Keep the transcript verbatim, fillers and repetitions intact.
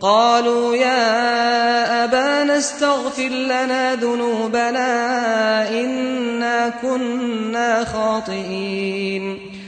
قالوا يا أبانا استغفر لنا ذنوبنا إنا كنا خاطئين